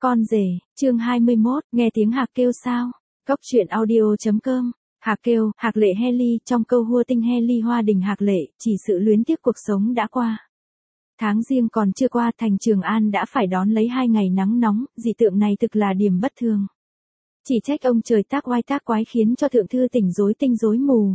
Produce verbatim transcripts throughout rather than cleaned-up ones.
Con rể, chương hai mươi mốt, nghe tiếng hạc kêu sao? Cốc truyện audio chấm com. Hạc kêu, hạc lệ he ly, trong câu hua tinh he ly hoa đình hạc lệ, chỉ sự luyến tiếc cuộc sống đã qua. Tháng riêng còn chưa qua, thành Trường An đã phải đón lấy hai ngày nắng nóng, dị tượng này thực là điểm bất thường. Chỉ trách ông trời tác oai tác quái khiến cho thượng thư tỉnh rối tinh rối mù.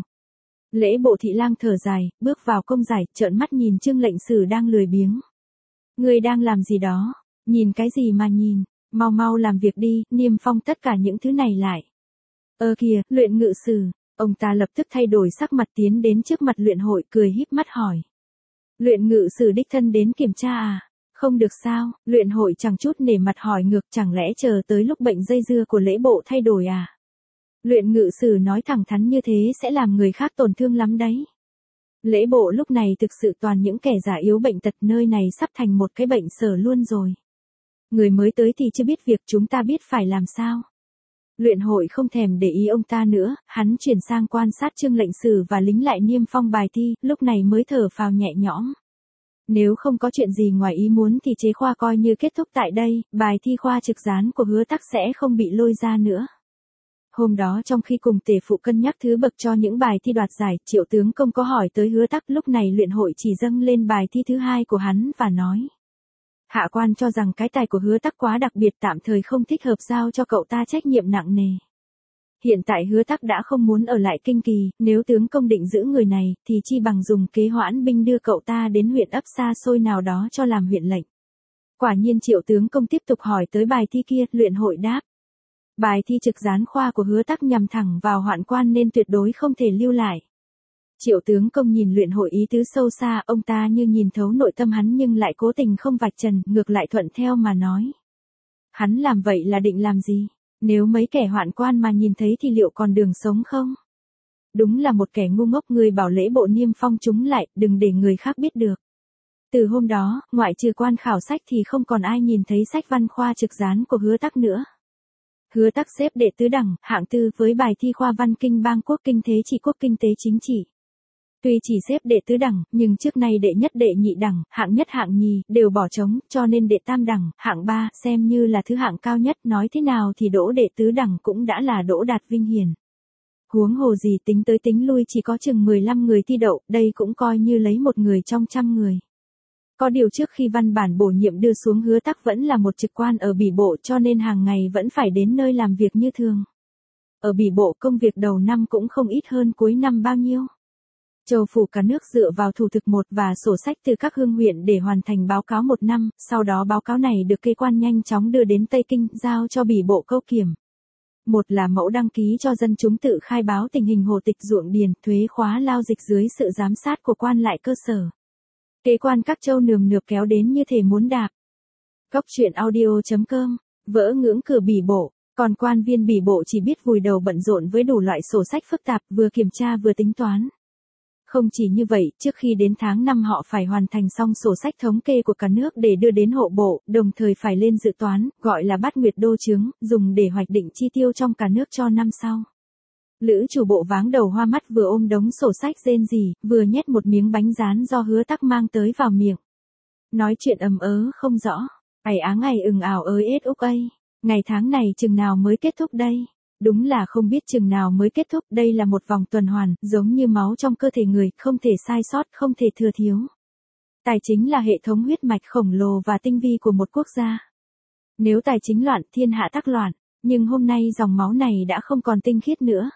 Lễ bộ thị lang thở dài, bước vào công giải, trợn mắt nhìn Trương lệnh sử đang lười biếng. Ngươi đang làm gì đó? Nhìn cái gì mà nhìn? Mau mau làm việc đi, niêm phong tất cả những thứ này lại. Ơ kìa, luyện ngự sử. Ông ta lập tức thay đổi sắc mặt tiến đến trước mặt luyện hội, cười híp mắt hỏi. Luyện ngự sử đích thân đến kiểm tra à? Không được sao? Luyện hội chẳng chút nể mặt hỏi ngược, chẳng lẽ chờ tới lúc bệnh dây dưa của lễ bộ thay đổi à? Luyện ngự sử nói thẳng thắn như thế sẽ làm người khác tổn thương lắm đấy. Lễ bộ lúc này thực sự toàn những kẻ già yếu bệnh tật, nơi này sắp thành một cái bệnh sở luôn rồi. Người mới tới thì chưa biết việc, chúng ta biết phải làm sao. Luyện hội không thèm để ý ông ta nữa, hắn chuyển sang quan sát Trương lệnh sử và lính lại niêm phong bài thi, lúc này mới thở phào nhẹ nhõm. Nếu không có chuyện gì ngoài ý muốn thì chế khoa coi như kết thúc tại đây, bài thi khoa trực gián của Hứa Tắc sẽ không bị lôi ra nữa. Hôm đó trong khi cùng tể phụ cân nhắc thứ bậc cho những bài thi đoạt giải, Triệu tướng công có hỏi tới Hứa Tắc, lúc này luyện hội chỉ dâng lên bài thi thứ hai của hắn và nói. Hạ quan cho rằng cái tài của Hứa Tắc quá đặc biệt, tạm thời không thích hợp giao cho cậu ta trách nhiệm nặng nề. Hiện tại Hứa Tắc đã không muốn ở lại Kinh Kỳ, nếu tướng công định giữ người này, thì chi bằng dùng kế hoãn binh đưa cậu ta đến huyện ấp xa xôi nào đó cho làm huyện lệnh. Quả nhiên Triệu tướng công tiếp tục hỏi tới bài thi kia, luyện hội đáp. Bài thi trực gián khoa của Hứa Tắc nhằm thẳng vào hoạn quan nên tuyệt đối không thể lưu lại. Triệu tướng công nhìn luyện hội ý tứ sâu xa, ông ta như nhìn thấu nội tâm hắn nhưng lại cố tình không vạch trần, ngược lại thuận theo mà nói. Hắn làm vậy là định làm gì? Nếu mấy kẻ hoạn quan mà nhìn thấy thì liệu còn đường sống không? Đúng là một kẻ ngu ngốc, người bảo lễ bộ niêm phong chúng lại, đừng để người khác biết được. Từ hôm đó, ngoại trừ quan khảo sách thì không còn ai nhìn thấy sách văn khoa trực gián của Hứa Tắc nữa. Hứa Tắc xếp đệ tứ đẳng, hạng tư với bài thi khoa văn kinh bang quốc kinh thế trị quốc kinh tế chính trị. Tuy chỉ xếp đệ tứ đẳng, nhưng trước nay đệ nhất đệ nhị đẳng, hạng nhất hạng nhì, đều bỏ trống, cho nên đệ tam đẳng, hạng ba, xem như là thứ hạng cao nhất, nói thế nào thì đỗ đệ tứ đẳng cũng đã là đỗ đạt vinh hiển. Huống hồ gì tính tới tính lui chỉ có chừng mười lăm người thi đậu, đây cũng coi như lấy một người trong trăm người. Có điều trước khi văn bản bổ nhiệm đưa xuống, Hứa Tắc vẫn là một trực quan ở bỉ bộ cho nên hàng ngày vẫn phải đến nơi làm việc như thường. Ở bỉ bộ công việc đầu năm cũng không ít hơn cuối năm bao nhiêu. Châu phủ cả nước dựa vào thủ thực một và sổ sách từ các hương huyện để hoàn thành báo cáo một năm, sau đó báo cáo này được kế quan nhanh chóng đưa đến Tây Kinh, giao cho bỉ bộ câu kiểm. Một là mẫu đăng ký cho dân chúng tự khai báo tình hình hồ tịch ruộng điền, thuế khóa lao dịch dưới sự giám sát của quan lại cơ sở. Kế quan các châu nườm nượp kéo đến như thể muốn đạp. Cốc truyện audio chấm com, vỡ ngưỡng cửa bỉ bộ, còn quan viên bỉ bộ chỉ biết vùi đầu bận rộn với đủ loại sổ sách phức tạp, vừa kiểm tra vừa tính toán. Không chỉ như vậy, trước khi đến tháng năm họ phải hoàn thành xong sổ sách thống kê của cả nước để đưa đến hộ bộ, đồng thời phải lên dự toán, gọi là bát nguyệt đô chướng, dùng để hoạch định chi tiêu trong cả nước cho năm sau. Lữ chủ bộ váng đầu hoa mắt vừa ôm đống sổ sách rên rỉ, vừa nhét một miếng bánh rán do Hứa Tắc mang tới vào miệng. Nói chuyện ầm ớ không rõ, ày á ngày ừng ảo ới ết úc ây, ngày tháng này chừng nào mới kết thúc đây? Đúng là không biết chừng nào mới kết thúc, đây là một vòng tuần hoàn, giống như máu trong cơ thể người, không thể sai sót, không thể thừa thiếu. Tài chính là hệ thống huyết mạch khổng lồ và tinh vi của một quốc gia. Nếu tài chính loạn, thiên hạ tắc loạn, nhưng hôm nay dòng máu này đã không còn tinh khiết nữa.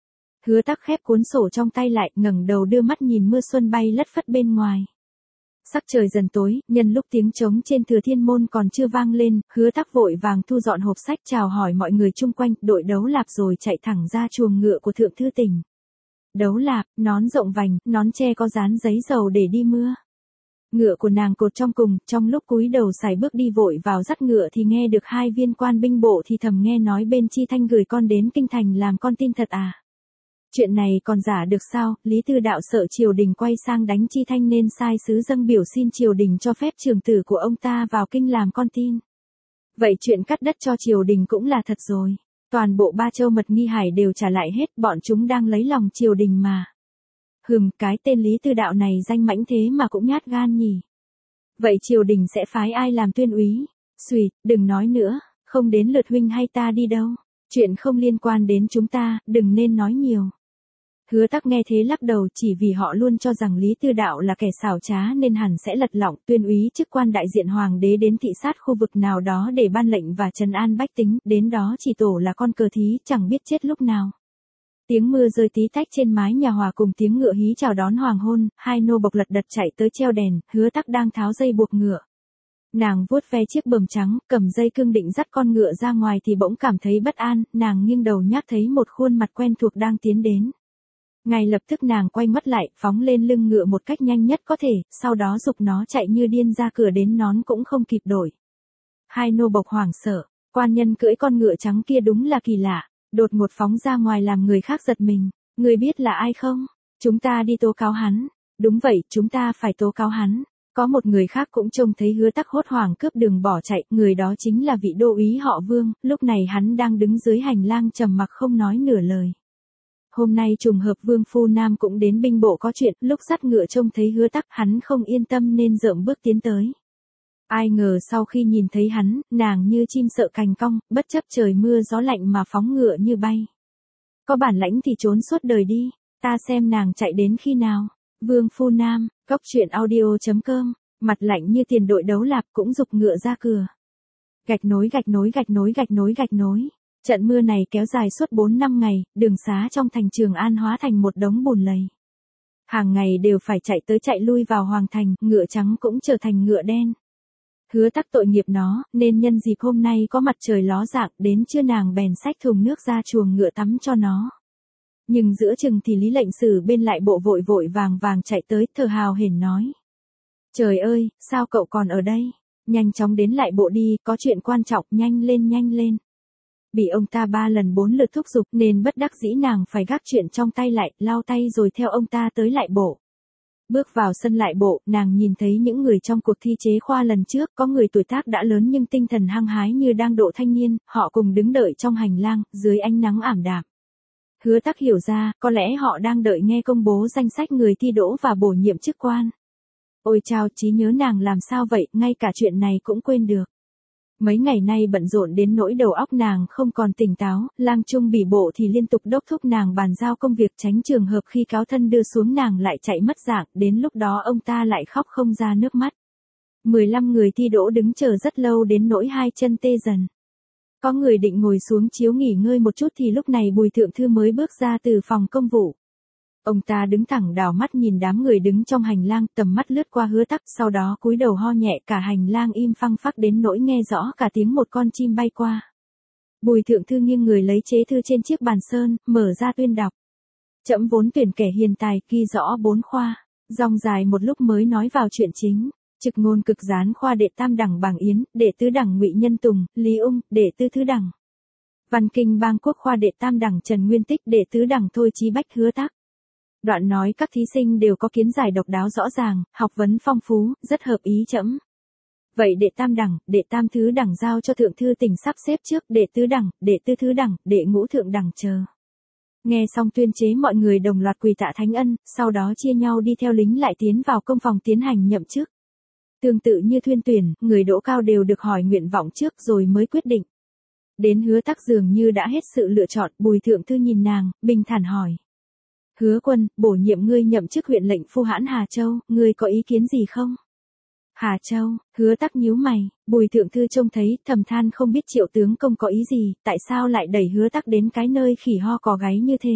Hứa Tắc khép cuốn sổ trong tay lại, ngẩng đầu đưa mắt nhìn mưa xuân bay lất phất bên ngoài. Sắc trời dần tối, nhân lúc tiếng trống trên Thừa Thiên Môn còn chưa vang lên, Hứa Tắc vội vàng thu dọn hộp sách chào hỏi mọi người chung quanh, đội đấu lạp rồi chạy thẳng ra chuồng ngựa của Thượng Thư Tỉnh. Đấu lạp, nón rộng vành, nón tre có dán giấy dầu để đi mưa. Ngựa của nàng cột trong cùng, trong lúc cúi đầu sải bước đi vội vào dắt ngựa thì nghe được hai viên quan binh bộ thì thầm nghe nói bên Chi Thanh gửi con đến Kinh Thành làm con tin thật à. Chuyện này còn giả được sao? Lý Tư Đạo sợ triều đình quay sang đánh Chi Thanh nên sai sứ dâng biểu xin triều đình cho phép trưởng tử của ông ta vào kinh làm con tin. Vậy chuyện cắt đất cho triều đình cũng là thật rồi. Toàn bộ ba châu Mật Nghi Hải đều trả lại hết, bọn chúng đang lấy lòng triều đình mà. Hừm, cái tên Lý Tư Đạo này danh mãnh thế mà cũng nhát gan nhỉ. Vậy triều đình sẽ phái ai làm tuyên úy? Xùi, đừng nói nữa, Không đến lượt huynh hay ta đi đâu. Chuyện không liên quan đến chúng ta, đừng nên nói nhiều. Hứa Tắc nghe thế lắc đầu, chỉ vì họ luôn cho rằng Lý Tư Đạo là kẻ xảo trá nên hẳn sẽ lật lọng tuyên úy chức quan đại diện hoàng đế đến thị sát khu vực nào đó để ban lệnh và trấn an bách tính, đến đó chỉ tổ là con cờ thí chẳng biết chết lúc nào. Tiếng mưa rơi tí tách trên mái nhà hòa cùng tiếng ngựa hí chào đón hoàng hôn, hai nô bộc lật đật chạy tới treo đèn, Hứa Tắc đang tháo dây buộc ngựa. Nàng vuốt ve chiếc bờm trắng, cầm dây cương định dắt con ngựa ra ngoài thì bỗng cảm thấy bất an, nàng nghiêng đầu nhác thấy một khuôn mặt quen thuộc đang tiến đến. Ngay lập tức nàng quay mắt lại, phóng lên lưng ngựa một cách nhanh nhất có thể, sau đó giục nó chạy như điên ra cửa, đến nón cũng không kịp đổi. Hai nô bộc hoảng sợ, quan nhân cưỡi con ngựa trắng kia đúng là kỳ lạ, đột ngột phóng ra ngoài làm người khác giật mình. Người biết là ai không? Chúng ta đi tố cáo hắn. Đúng vậy, chúng ta phải tố cáo hắn. Có một người khác cũng trông thấy Hứa Tắc hốt hoảng cướp đường bỏ chạy, người đó chính là vị đô úy họ Vương, lúc này hắn đang đứng dưới hành lang trầm mặc không nói nửa lời. Hôm nay trùng hợp Vương Phu Nam cũng đến binh bộ có chuyện, lúc dắt ngựa trông thấy Hứa Tắc hắn không yên tâm nên dợm bước tiến tới. Ai ngờ sau khi nhìn thấy hắn, nàng như chim sợ cành cong, bất chấp trời mưa gió lạnh mà phóng ngựa như bay. Có bản lãnh thì trốn suốt đời đi, ta xem nàng chạy đến khi nào. Vương Phu Nam, cốc truyện audio chấm com, mặt lạnh như tiền đội đấu lạp cũng giục ngựa ra cửa. Gạch nối gạch nối gạch nối gạch nối gạch nối. Trận mưa này kéo dài suốt bốn năm ngày, đường xá trong thành Trường An hóa thành một đống bùn lầy. Hàng ngày đều phải chạy tới chạy lui vào hoàng thành, ngựa trắng cũng trở thành ngựa đen. Hứa Tắc tội nghiệp nó, nên nhân dịp hôm nay có mặt trời ló dạng, đến trưa nàng bèn xách thùng nước ra chuồng ngựa tắm cho nó. Nhưng giữa chừng thì Lý lệnh sử bên lại bộ vội vội vàng vàng chạy tới, thở hào hển nói. Trời ơi, sao cậu còn ở đây? Nhanh chóng đến lại bộ đi, có chuyện quan trọng, nhanh lên nhanh lên. Bị ông ta ba lần bốn lượt thúc giục nên bất đắc dĩ nàng phải gác chuyện trong tay lại, lau tay rồi theo ông ta tới lại bộ. Bước vào sân lại bộ, nàng nhìn thấy những người trong cuộc thi chế khoa lần trước, có người tuổi tác đã lớn nhưng tinh thần hăng hái như đang độ thanh niên, họ cùng đứng đợi trong hành lang, dưới ánh nắng ảm đạm. Hứa Tắc hiểu ra, có lẽ họ đang đợi nghe công bố danh sách người thi đỗ và bổ nhiệm chức quan. Ôi chao, trí nhớ nàng làm sao vậy, ngay cả chuyện này cũng quên được. Mấy ngày nay bận rộn đến nỗi đầu óc nàng không còn tỉnh táo, lang trung bỉ bộ thì liên tục đốc thúc nàng bàn giao công việc, tránh trường hợp khi cáo thân đưa xuống nàng lại chạy mất dạng, đến lúc đó ông ta lại khóc không ra nước mắt. mười lăm người thi đỗ đứng chờ rất lâu đến nỗi hai chân tê dần. Có người định ngồi xuống chiếu nghỉ ngơi một chút thì lúc này Bùi Thượng Thư mới bước ra từ phòng công vụ. Ông ta đứng thẳng đảo mắt nhìn đám người đứng trong hành lang, tầm mắt lướt qua Hứa Tắc, sau đó cúi đầu ho nhẹ, cả hành lang im phăng phắc đến nỗi nghe rõ cả tiếng một con chim bay qua. Bùi Thượng Thư nghiêng người lấy chế thư trên chiếc bàn sơn, mở ra tuyên đọc. Trẫm vốn tuyển kẻ hiền tài, ghi rõ bốn khoa. Dòng dài một lúc mới nói vào chuyện chính. Trực ngôn cực gián khoa đệ tam đẳng Bàng Yến, đệ tứ đẳng Ngụy Nhân Tùng, Lý Ung, đệ tư thứ đẳng. Văn kinh bang quốc khoa đệ tam đẳng Trần Nguyên Tích, đệ tứ đẳng Thôi Chí Bách. Hứa Tắc. Đoạn nói các thí sinh đều có kiến giải độc đáo rõ ràng, học vấn phong phú, rất hợp ý trẫm. Vậy đệ tam đẳng, đệ tam thứ đẳng giao cho thượng thư tỉnh sắp xếp trước, đệ tứ đẳng, đệ tư thứ đẳng, đệ ngũ thượng đẳng chờ. Nghe xong tuyên chế mọi người đồng loạt quỳ tạ thánh ân, sau đó chia nhau đi theo lính lại tiến vào công phòng tiến hành nhậm chức. Tương tự như thuyên tuyển, người đỗ cao đều được hỏi nguyện vọng trước rồi mới quyết định. Đến Hứa Tắc dường như đã hết sự lựa chọn, Bùi Thượng Thư nhìn nàng, bình thản hỏi. Hứa Quân, bổ nhiệm ngươi nhậm chức huyện lệnh Phu Hãn Hà Châu, ngươi có ý kiến gì không? Hà Châu, Hứa Tắc nhíu mày, Bùi Thượng Thư trông thấy, thầm than không biết Triệu tướng công có ý gì, tại sao lại đẩy Hứa Tắc đến cái nơi khỉ ho cò gáy như thế?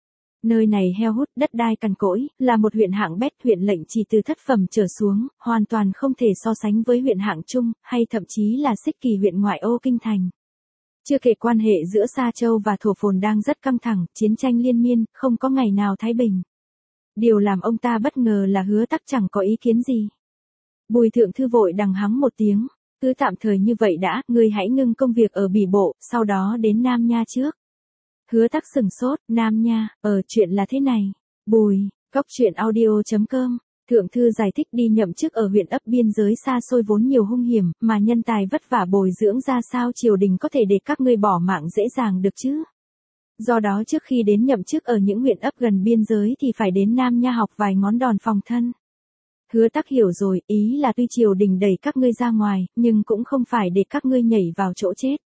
Nơi này heo hút, đất đai cằn cỗi, là một huyện hạng bét, huyện lệnh chỉ từ thất phẩm trở xuống, hoàn toàn không thể so sánh với huyện hạng trung, hay thậm chí là xích kỳ huyện ngoại ô kinh thành. Chưa kể quan hệ giữa Sa Châu và Thổ Phồn đang rất căng thẳng, chiến tranh liên miên, không có ngày nào thái bình. Điều làm ông ta bất ngờ là Hứa Tắc chẳng có ý kiến gì. Bùi Thượng Thư vội đằng hắng một tiếng, cứ tạm thời như vậy đã, ngươi hãy ngưng công việc ở Bỉ Bộ, sau đó đến Nam Nha trước. Hứa Tắc sừng sốt, Nam Nha, ở chuyện là thế này. Bùi, cốc truyện audio chấm com. Thượng Thư giải thích đi nhậm chức ở huyện ấp biên giới xa xôi vốn nhiều hung hiểm, mà nhân tài vất vả bồi dưỡng ra sao triều đình có thể để các ngươi bỏ mạng dễ dàng được chứ. Do đó trước khi đến nhậm chức ở những huyện ấp gần biên giới thì phải đến Nam Nha học vài ngón đòn phòng thân. Hứa Tắc hiểu rồi, ý là tuy triều đình đẩy các ngươi ra ngoài, nhưng cũng không phải để các ngươi nhảy vào chỗ chết.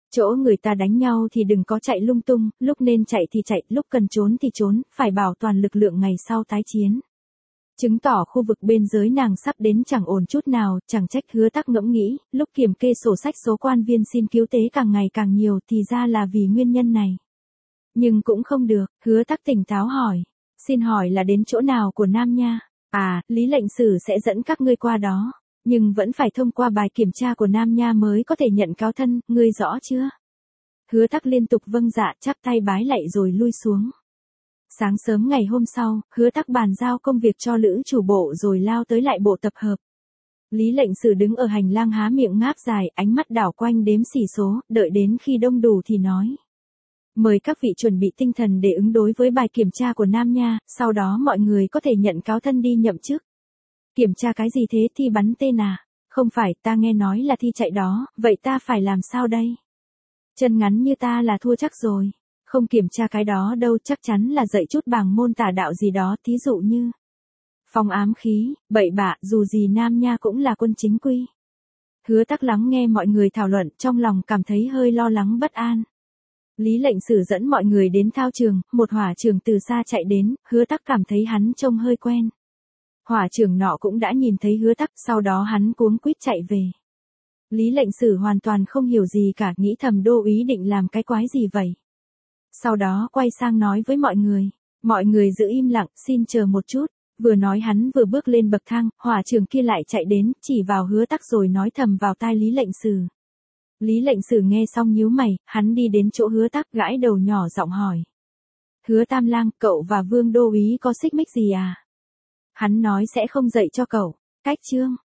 Chỗ người ta đánh nhau thì đừng có chạy lung tung, lúc nên chạy thì chạy, lúc cần trốn thì trốn, phải bảo toàn lực lượng ngày sau tái chiến. Chứng tỏ khu vực bên dưới nàng sắp đến chẳng ổn chút nào, chẳng trách Hứa Tắc ngẫm nghĩ, lúc kiểm kê sổ sách số quan viên xin cứu tế càng ngày càng nhiều thì ra là vì nguyên nhân này. Nhưng cũng không được, Hứa Tắc tỉnh táo hỏi. Xin hỏi là đến chỗ nào của Nam Nha? À, Lý lệnh sử sẽ dẫn các ngươi qua đó. Nhưng vẫn phải thông qua bài kiểm tra của Nam Nha mới có thể nhận cáo thân, ngươi rõ chưa? Hứa Tắc liên tục vâng dạ, chắp tay bái lạy rồi lui xuống. Sáng sớm ngày hôm sau, Hứa Tắc bàn giao công việc cho lữ chủ bộ rồi lao tới lại bộ tập hợp. Lý lệnh sử đứng ở hành lang há miệng ngáp dài, ánh mắt đảo quanh đếm xỉ số, đợi đến khi đông đủ thì nói. Mời các vị chuẩn bị tinh thần để ứng đối với bài kiểm tra của Nam Nha, sau đó mọi người có thể nhận cáo thân đi nhậm chức. Kiểm tra cái gì thế, thi bắn tên à? Không phải, ta nghe nói là thi chạy đó, vậy ta phải làm sao đây? Chân ngắn như ta là thua chắc rồi. Không kiểm tra cái đó đâu, chắc chắn là dạy chút bảng môn tả đạo gì đó, thí dụ như phong ám khí, bậy bạ, dù gì Nam Nha cũng là quân chính quy. Hứa Tắc lắng nghe mọi người thảo luận, trong lòng cảm thấy hơi lo lắng bất an. Lý lệnh sử dẫn mọi người đến thao trường, một hỏa trưởng từ xa chạy đến, Hứa Tắc cảm thấy hắn trông hơi quen. Hỏa trưởng nọ cũng đã nhìn thấy Hứa Tắc, sau đó hắn cuống quýt chạy về. Lý lệnh sử hoàn toàn không hiểu gì cả, nghĩ thầm Đô úy định làm cái quái gì vậy. Sau đó quay sang nói với mọi người. Mọi người giữ im lặng, xin chờ một chút. Vừa nói hắn vừa bước lên bậc thang, hỏa trưởng kia lại chạy đến, chỉ vào Hứa Tắc rồi nói thầm vào tai Lý lệnh sử. Lý lệnh sử nghe xong nhíu mày, hắn đi đến chỗ Hứa Tắc gãi đầu nhỏ giọng hỏi. Hứa Tam Lang, cậu và Vương Đô úy có xích mích gì à? Hắn nói sẽ không dạy cho cậu. Cách chương.